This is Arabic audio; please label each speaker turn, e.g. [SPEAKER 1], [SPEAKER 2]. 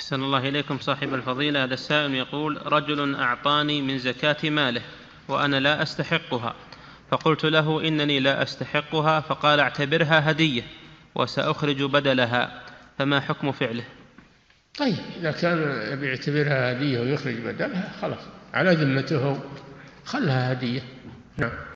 [SPEAKER 1] أحسن الله إليكم صاحب الفضيلة. هذا السائل يقول: رجل أعطاني من زكاة ماله وأنا لا أستحقها، فقلت له إنني لا أستحقها، فقال: اعتبرها هدية وسأخرج بدلها، فما حكم فعله؟
[SPEAKER 2] طيب، إذا كان يبي يعتبرها هدية ويخرج بدلها خلاص، على ذمته، خلها هدية. نعم.